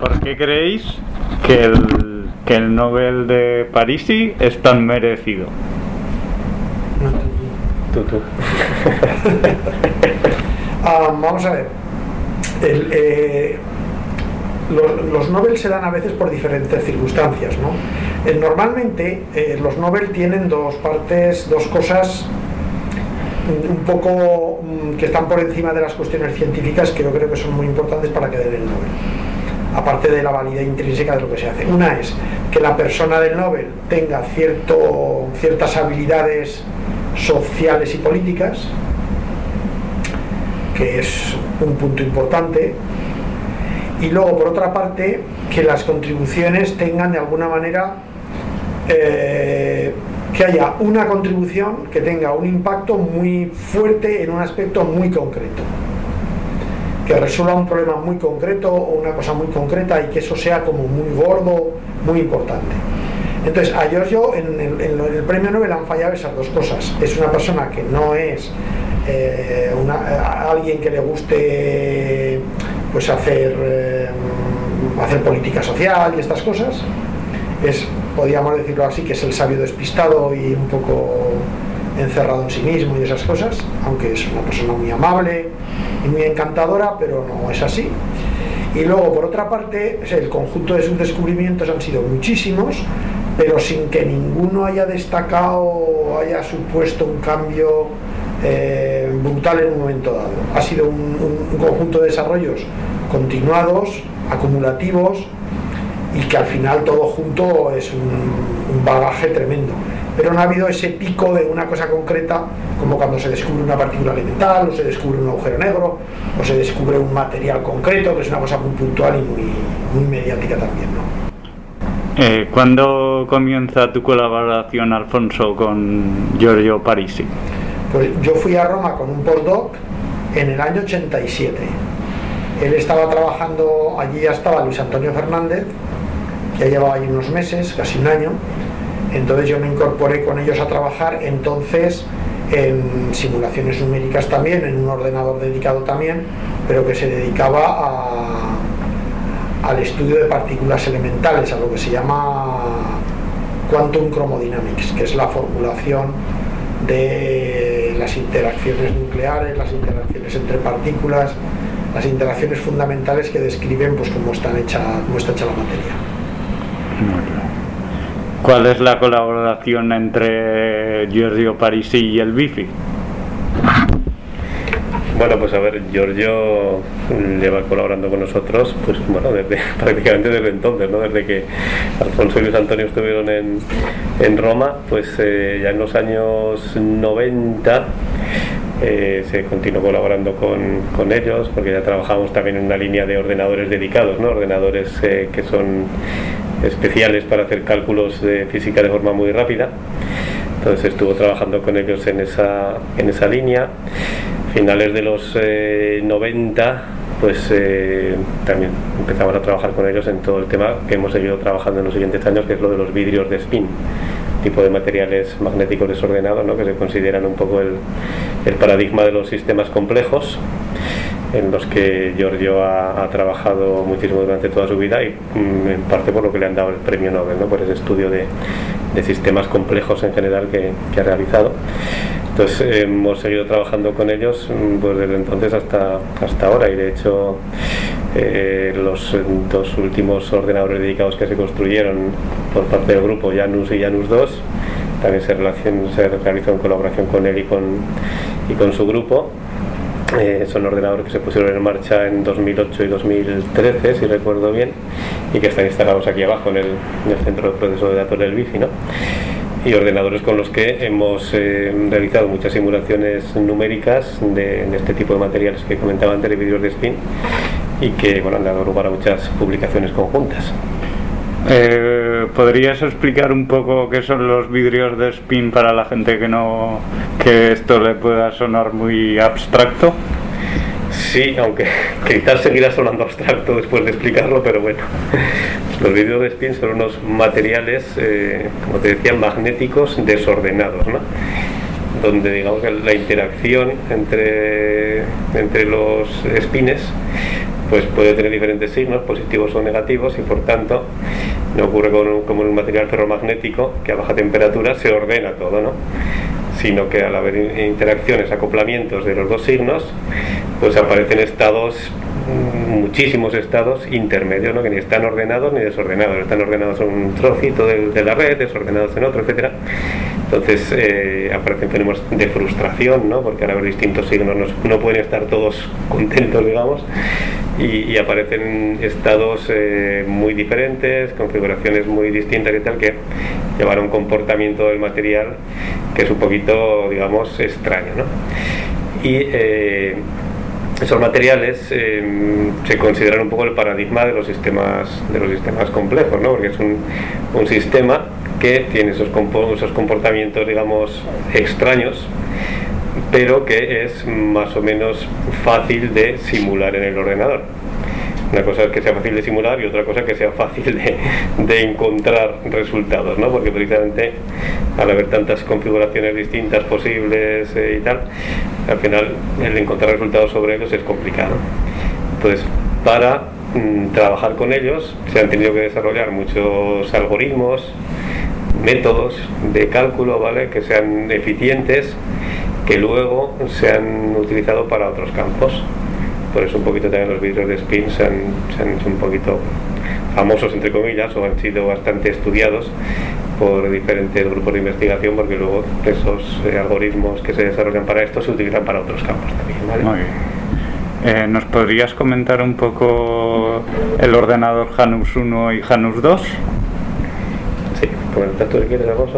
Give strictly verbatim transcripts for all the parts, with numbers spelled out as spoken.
¿por qué creéis que el, que el Nobel de Parisi es tan merecido? Tú, tú. um, vamos a ver. El, eh, los, los Nobel se dan a veces por diferentes circunstancias, ¿no? Eh, normalmente eh, los Nobel tienen dos partes, dos cosas un poco um, que están por encima de las cuestiones científicas, que yo creo que son muy importantes para que den el Nobel, aparte de la validez intrínseca de lo que se hace. Una es que la persona del Nobel tenga cierto, ciertas habilidades sociales y políticas, que es un punto importante, y luego por otra parte que las contribuciones tengan de alguna manera eh, que haya una contribución que tenga un impacto muy fuerte en un aspecto muy concreto, que resuelva un problema muy concreto o una cosa muy concreta, y que eso sea como muy gordo, muy importante. Entonces a Giorgio en el, en el premio Nobel han fallado esas dos cosas. Es una persona que no es eh, una, alguien que le guste pues hacer eh, hacer política social y estas cosas. Es, podríamos decirlo así, que es el sabio despistado y un poco encerrado en sí mismo y esas cosas, aunque es una persona muy amable y muy encantadora, pero no es así. Y luego por otra parte el conjunto de sus descubrimientos han sido muchísimos, pero sin que ninguno haya destacado o haya supuesto un cambio eh, brutal en un momento dado. Ha sido un, un, un conjunto de desarrollos continuados, acumulativos, y que al final todo junto es un, un bagaje tremendo. Pero no ha habido ese pico de una cosa concreta, como cuando se descubre una partícula elemental, o se descubre un agujero negro, o se descubre un material concreto, que es una cosa muy puntual y muy, muy mediática también, ¿no? Eh, ¿Cuándo comienza tu colaboración, Alfonso, con Giorgio Parisi? Pues yo fui a Roma con un postdoc en el año ochenta y siete. Él estaba trabajando, allí ya estaba Luis Antonio Fernández, que ya llevaba allí unos meses, casi un año. Entonces yo me incorporé con ellos a trabajar entonces en simulaciones numéricas también, en un ordenador dedicado también, pero que se dedicaba a al estudio de partículas elementales, a lo que se llama Quantum Chromodynamics, que es la formulación de las interacciones nucleares, las interacciones entre partículas, las interacciones fundamentales que describen pues cómo están hecha, cómo está hecha la materia. ¿Cuál es la colaboración entre Giorgio Parisi y el Bifi? Bueno, pues a ver, Giorgio lleva colaborando con nosotros, pues bueno, desde, prácticamente desde entonces, ¿no? Desde que Alfonso y Luis Antonio estuvieron en, en Roma, pues eh, ya en los años noventa eh, se continuó colaborando con, con ellos, porque ya trabajamos también en una línea de ordenadores dedicados, ¿no? Ordenadores eh, que son especiales para hacer cálculos de física de forma muy rápida. Entonces estuvo trabajando con ellos en esa, en esa línea. Finales de los eh, noventa, pues eh, también empezamos a trabajar con ellos en todo el tema que hemos seguido trabajando en los siguientes años, que es lo de los vidrios de spin, tipo de materiales magnéticos desordenados, ¿no? Que se consideran un poco el, el paradigma de los sistemas complejos, en los que Giorgio ha, ha trabajado muchísimo durante toda su vida, y mm, en parte por lo que le han dado el premio Nobel, ¿no? Por ese estudio de, de sistemas complejos en general que, que ha realizado. Entonces eh, hemos seguido trabajando con ellos pues desde entonces hasta, hasta ahora, y de hecho eh, los dos últimos ordenadores dedicados que se construyeron por parte del grupo, Janus y Janus dos, también se, relacion, se realizó en colaboración con él y con, y con su grupo. Eh, son ordenadores que se pusieron en marcha en dos mil ocho y dos mil trece, si recuerdo bien, y que están instalados aquí abajo en el, en el centro de proceso de datos del Bifi, ¿no? Y ordenadores con los que hemos eh, realizado muchas simulaciones numéricas de, de este tipo de materiales que comentaba antes, de vidrios de spin, y que bueno, han dado lugar a muchas publicaciones conjuntas. Eh, ¿Podrías explicar un poco qué son los vidrios de spin para la gente que no, que esto le pueda sonar muy abstracto? Sí, aunque quizás seguirá sonando abstracto después de explicarlo, pero bueno. Los vidrios de spin son unos materiales, eh, como te decía, magnéticos desordenados, ¿no? Donde digamos que la interacción entre, entre los spines pues puede tener diferentes signos, positivos o negativos, y por tanto no ocurre como, como en un material ferromagnético, que a baja temperatura se ordena todo, ¿no? Sino que al haber interacciones, acoplamientos de los dos signos, pues aparecen estados, muchísimos estados intermedios, ¿no? Que ni están ordenados ni desordenados, están ordenados en un trocito de, de la red, desordenados en otro, etcétera. Entonces eh, aparecen fenómenos de frustración, ¿no? Porque al haber distintos signos no, no pueden estar todos contentos, digamos, y, y aparecen estados eh, muy diferentes, configuraciones muy distintas y tal, que llevan a un comportamiento del material que es un poquito, digamos, extraño, ¿no? Y eh, esos materiales eh, se consideran un poco el paradigma de los sistemas de los sistemas complejos, ¿no? Porque es un, un sistema que tiene esos, esos comportamientos, digamos, extraños, pero que es más o menos fácil de simular en el ordenador. Una cosa es que sea fácil de simular y otra cosa que sea fácil de, de encontrar resultados, ¿no? Porque precisamente al haber tantas configuraciones distintas posibles eh, y tal, al final el encontrar resultados sobre ellos es complicado. Entonces, para mm, trabajar con ellos se han tenido que desarrollar muchos algoritmos, métodos de cálculo, ¿vale? Que sean eficientes, que luego se han utilizado para otros campos. Por eso un poquito también los vidrios de spin se han, se han hecho un poquito famosos, entre comillas, o han sido bastante estudiados por diferentes grupos de investigación, porque luego esos eh, algoritmos que se desarrollan para esto se utilizan para otros campos también, ¿vale? Muy bien. Eh, ¿Nos podrías comentar un poco el ordenador Janus uno y Janus dos? Sí, ¿comentas tú si quieres, Alfonso?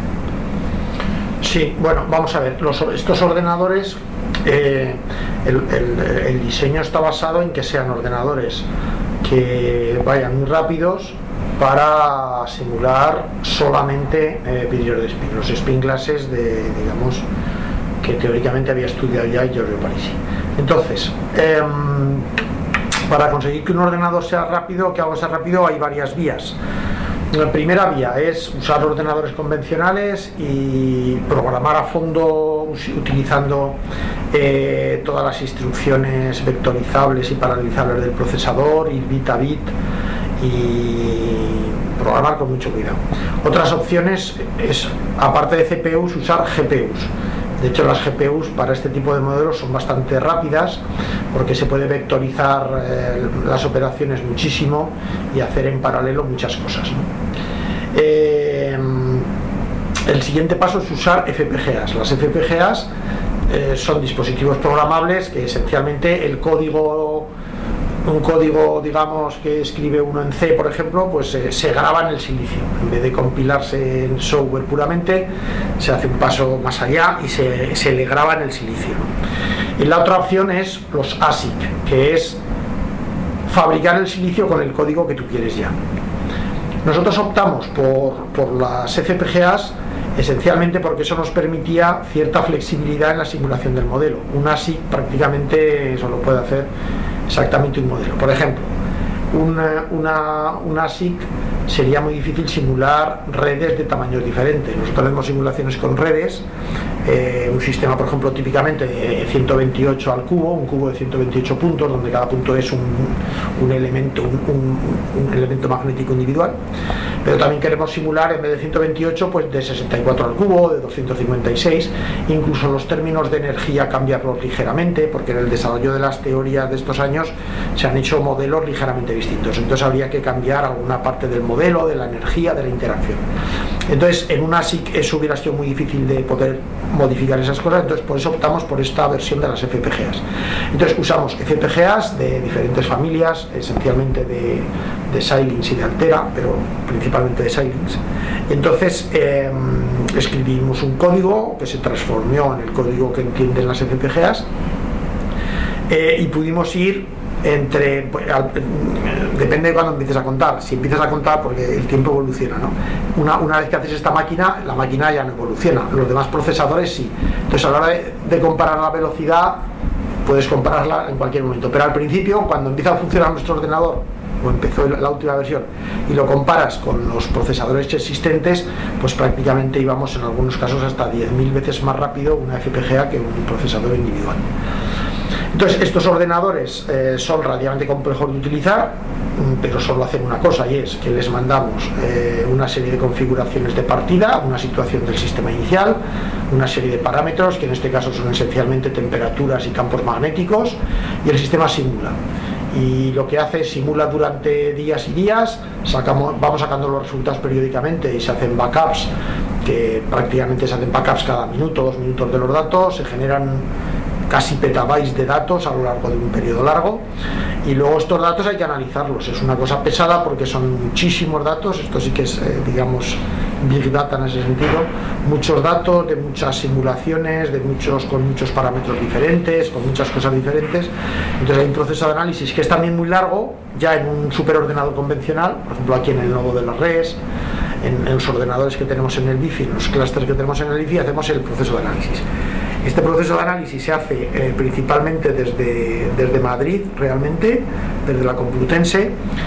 Sí, bueno, vamos a ver, los, estos ordenadores, eh, el, el, el diseño está basado en que sean ordenadores que vayan muy rápidos para simular solamente eh, vidrios de spin, los spin glasses de, digamos, que teóricamente había estudiado ya Giorgio Parisi. Entonces, eh, para conseguir que un ordenador sea rápido, que algo sea rápido, hay varias vías. La primera vía es usar ordenadores convencionales y programar a fondo utilizando eh, todas las instrucciones vectorizables y paralelizables del procesador, ir bit a bit y programar con mucho cuidado. Otras opciones es, aparte de C P Us, usar G P Us. De hecho, las G P Us para este tipo de modelos son bastante rápidas porque se puede vectorizar eh, las operaciones muchísimo y hacer en paralelo muchas cosas, ¿no? Eh, el siguiente paso es usar F P G As. Las F P G As eh, son dispositivos programables que esencialmente el código, un código, digamos, que escribe uno en C, por ejemplo, pues eh, se graba en el silicio. En vez de compilarse en software puramente, se hace un paso más allá y se, se le graba en el silicio. Y la otra opción es los A S I C, que es fabricar el silicio con el código que tú quieres ya. Nosotros optamos por, por las F P G As esencialmente porque eso nos permitía cierta flexibilidad en la simulación del modelo. Un A S I C prácticamente solo puede hacer exactamente un modelo. Por ejemplo, una, una, un A S I C sería muy difícil simular redes de tamaños diferentes. Nosotros hacemos simulaciones con redes, eh, un sistema, por ejemplo, típicamente de ciento veintiocho al cubo, un cubo de ciento veintiocho puntos, donde cada punto es un, un elemento un, un, un elemento magnético individual. Pero también queremos simular, en vez de ciento veintiocho, pues de sesenta y cuatro al cubo, de doscientos cincuenta y seis, incluso los términos de energía cambiarlos ligeramente, porque en el desarrollo de las teorías de estos años se han hecho modelos ligeramente distintos. Entonces habría que cambiar alguna parte del modelo, de la energía, de la interacción. Entonces en un A S I C eso hubiera sido muy difícil de poder modificar esas cosas, entonces por eso optamos por esta versión de las F P G As. Entonces usamos F P G As de diferentes familias, esencialmente de, de Xilinx y de Altera, pero principalmente de Xilinx. Entonces eh, escribimos un código que se transformó en el código que entienden las F P G As eh, y pudimos ir entre, pues, al, depende de cuando empieces a contar. Si empiezas a contar, porque el tiempo evoluciona, ¿no? Una, una vez que haces esta máquina, la máquina ya no evoluciona, los demás procesadores sí. Entonces a la hora de, de comparar la velocidad, puedes compararla en cualquier momento, pero al principio, cuando empieza a funcionar nuestro ordenador, o empezó la última versión, y lo comparas con los procesadores existentes, pues prácticamente íbamos en algunos casos hasta diez mil veces más rápido una F P G A que un procesador individual. Entonces estos ordenadores eh, son relativamente complejos de utilizar, pero solo hacen una cosa, y es que les mandamos eh, una serie de configuraciones de partida, una situación del sistema inicial, una serie de parámetros que en este caso son esencialmente temperaturas y campos magnéticos, y el sistema simula. Y lo que hace es simula durante días y días, sacamos, vamos sacando los resultados periódicamente y se hacen backups, que prácticamente se hacen backups cada minuto, dos minutos de los datos, se generan casi petabytes de datos a lo largo de un periodo largo, y luego estos datos hay que analizarlos. Es una cosa pesada porque son muchísimos datos, esto sí que es, eh, digamos, big data en ese sentido, muchos datos de muchas simulaciones, de muchos, con muchos parámetros diferentes, con muchas cosas diferentes. Entonces hay un proceso de análisis que es también muy largo, ya en un superordenador convencional, por ejemplo aquí en el nodo de las redes, en, en los ordenadores que tenemos en el Wi-Fi, en los clústeres que tenemos en el Wi-Fi, hacemos el proceso de análisis. Este proceso de análisis se hace eh, principalmente desde, desde Madrid, realmente, desde la Complutense,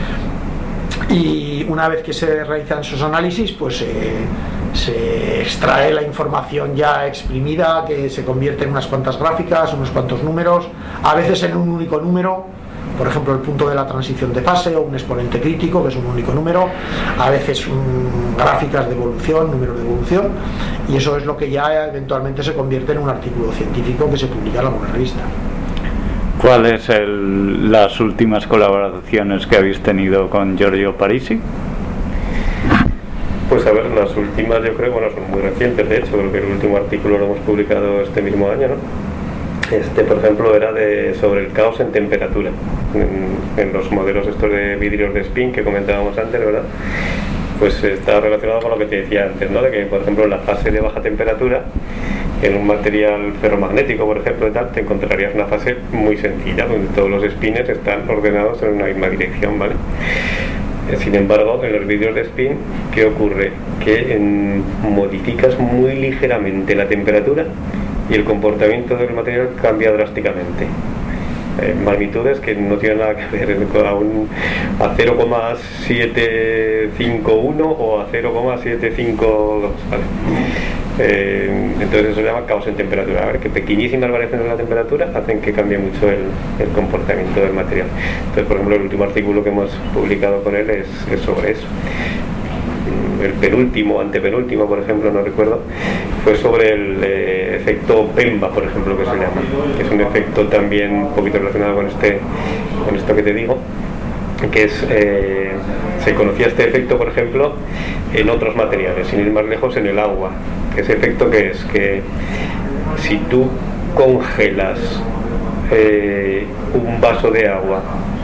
y una vez que se realizan esos análisis, pues eh, se extrae la información ya exprimida, que se convierte en unas cuantas gráficas, unos cuantos números, a veces en un único número, por ejemplo el punto de la transición de fase o un exponente crítico, que es un único número, a veces um, gráficas de evolución, números de evolución, y eso es lo que ya eventualmente se convierte en un artículo científico que se publica en alguna revista. ¿Cuáles son las últimas colaboraciones que habéis tenido con Giorgio Parisi? Pues a ver, las últimas yo creo, bueno, son muy recientes, de hecho, creo que el último artículo lo hemos publicado este mismo año, ¿no? Este, por ejemplo, era de, sobre el caos en temperatura, en, en los modelos estos de vidrios de spin que comentábamos antes, ¿verdad? Pues está relacionado con lo que te decía antes, ¿no? De que, por ejemplo, en la fase de baja temperatura, en un material ferromagnético, por ejemplo, y tal, te encontrarías una fase muy sencilla, donde todos los spins están ordenados en una misma dirección, ¿vale? Sin embargo, en los vidrios de spin, ¿qué ocurre? Que en, modificas muy ligeramente la temperatura y el comportamiento del material cambia drásticamente. Eh, magnitudes que no tienen nada que ver con a, un, a cero coma setecientos cincuenta y uno o a cero coma setecientos cincuenta y dos, ¿vale? Eh, entonces eso se llama caos en temperatura, a ver, que pequeñísimas variaciones en la temperatura hacen que cambie mucho el, el comportamiento del material. Entonces, por ejemplo, el último artículo que hemos publicado con él es, es sobre eso. El penúltimo, antepenúltimo, por ejemplo, no recuerdo, fue sobre el eh, efecto Pemba, por ejemplo, que se llama, que es un efecto también un poquito relacionado con este, con esto que te digo, que es, eh, se conocía este efecto, por ejemplo, en otros materiales, sin ir más lejos, en el agua. Ese efecto que es que si tú congelas eh, un vaso de agua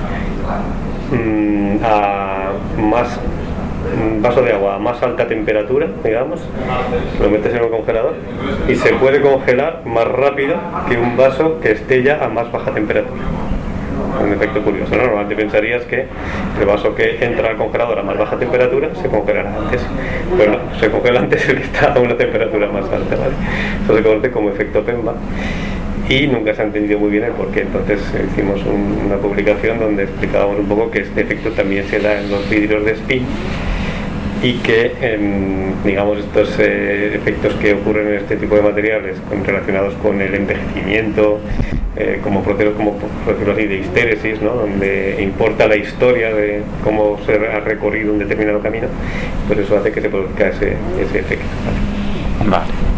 mmm, a más un vaso de agua a más alta temperatura, digamos, lo metes en el congelador y se puede congelar más rápido que un vaso que esté ya a más baja temperatura. Un efecto curioso, ¿no? Normalmente pensarías que el vaso que entra al congelador a más baja temperatura se congelará antes, pero no, se congela antes el que está a una temperatura más alta, ¿vale? Eso se conoce como efecto Pemba y nunca se ha entendido muy bien el porqué. Entonces hicimos un, una publicación donde explicábamos un poco que este efecto también se da en los vidrios de spin y que, eh, digamos, estos eh, efectos que ocurren en este tipo de materiales con, relacionados con el envejecimiento, eh, como procesos, como por decirlo así, de histéresis, ¿no? Donde importa la historia de cómo se ha recorrido un determinado camino, pues eso hace que se produzca ese, ese efecto, ¿vale? Vale.